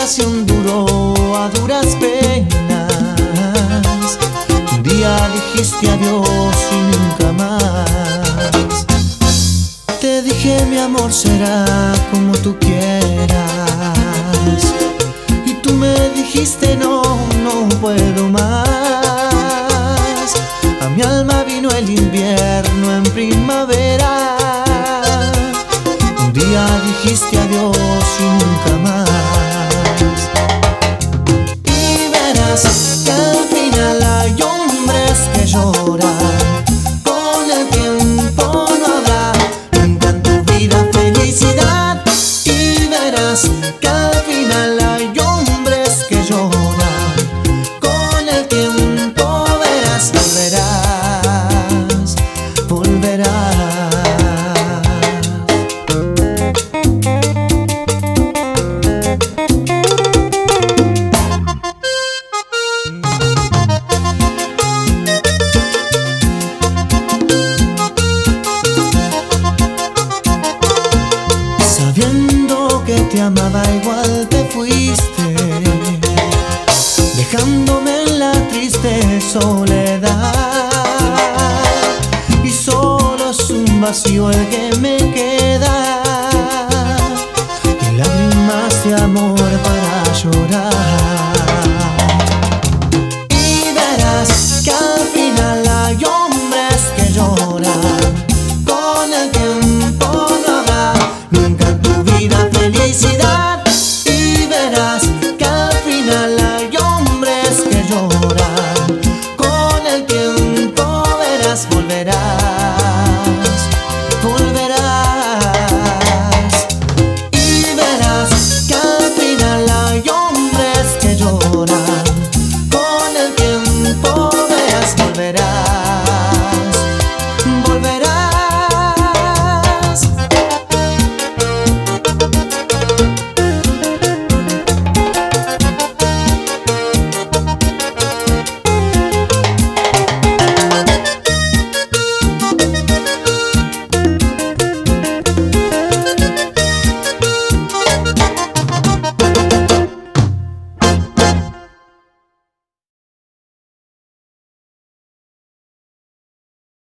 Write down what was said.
relación duró a duras penas. Un día dijiste adiós y nunca más. Te dije mi amor será como tú quieras, y tú me dijiste no, no puedo más. A mi alma vino el invierno en primavera. Un día dijiste adiós y nunca más. Y verás que al final hay hombres que lloran. Con el tiempo no habrá nunca en tu vida felicidad. Y verás que al final hay hombres que lloran. Con el tiempo verás, volverás, volverás. Sabiendo que te amaba igual te fuiste, dejándome en la triste soledad. Y solo es un vacío el que me queda.